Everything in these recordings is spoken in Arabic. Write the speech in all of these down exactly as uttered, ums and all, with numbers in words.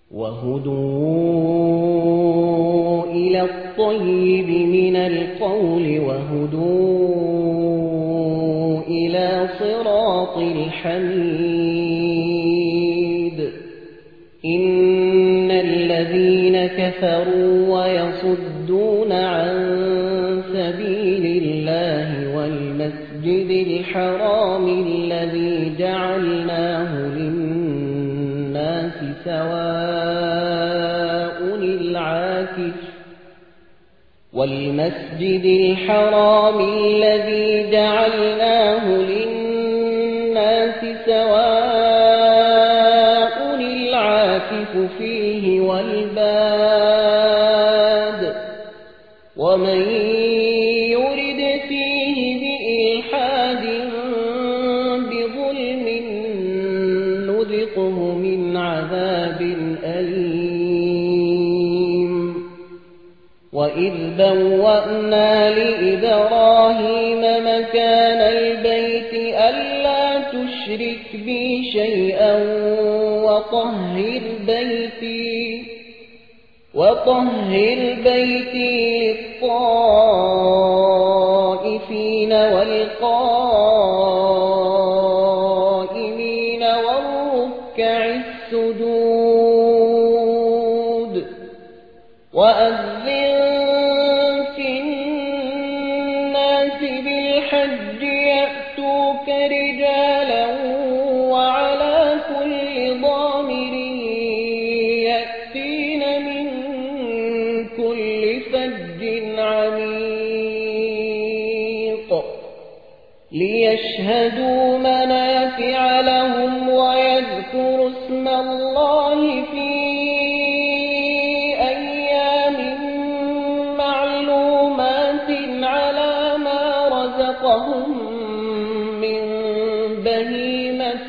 وهدوا إلى الطيب من القول وهدوا إلى صراط الحميد إن الذين كفروا ويصدون عن سبيل الله والمسجد الحرام الذي جعلناه للناس سواء العاكف والمسجد الحرام الذي جعلناه للناس سواء العاكف فيه والباد ومن يرد فيه بإلحاد بظلم نذقه من عذاب أليم وإذ بوأنا لإبراهيم مكان البيت ألا تشرك بي شيئا وطهر بيتي وطهر بيتي للطائفين والقائمين والركع السجود وأذن في الناس بالحج يأتوك رجالا وعلى كل ضامر يأتين من كل فج عميق ليشهدوا منافع لهم ويذكروا اسم الله في أيام معلومات على ما رزقهم من بهيمة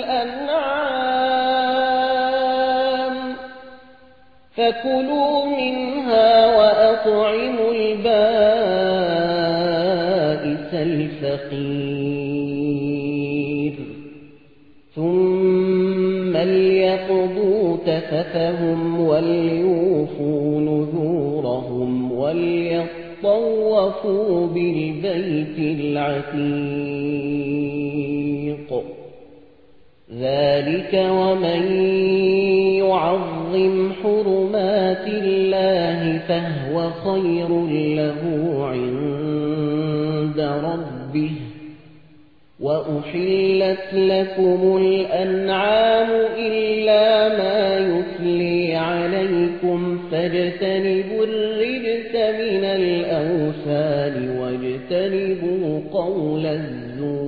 الأنعام فكلوا منها وأطعموا البائس الفقير ثم ليقضوا تفثهم وليوفوا نذورهم وليطوفوا بالبيت العتيق ذلك ومن يعظم حرمات الله فهو خير له عند ربه وأحلت لكم الأنعام إلا ما يتلي عليكم فاجتنبوا الرجس من الأوثان واجتنبوا قول الزور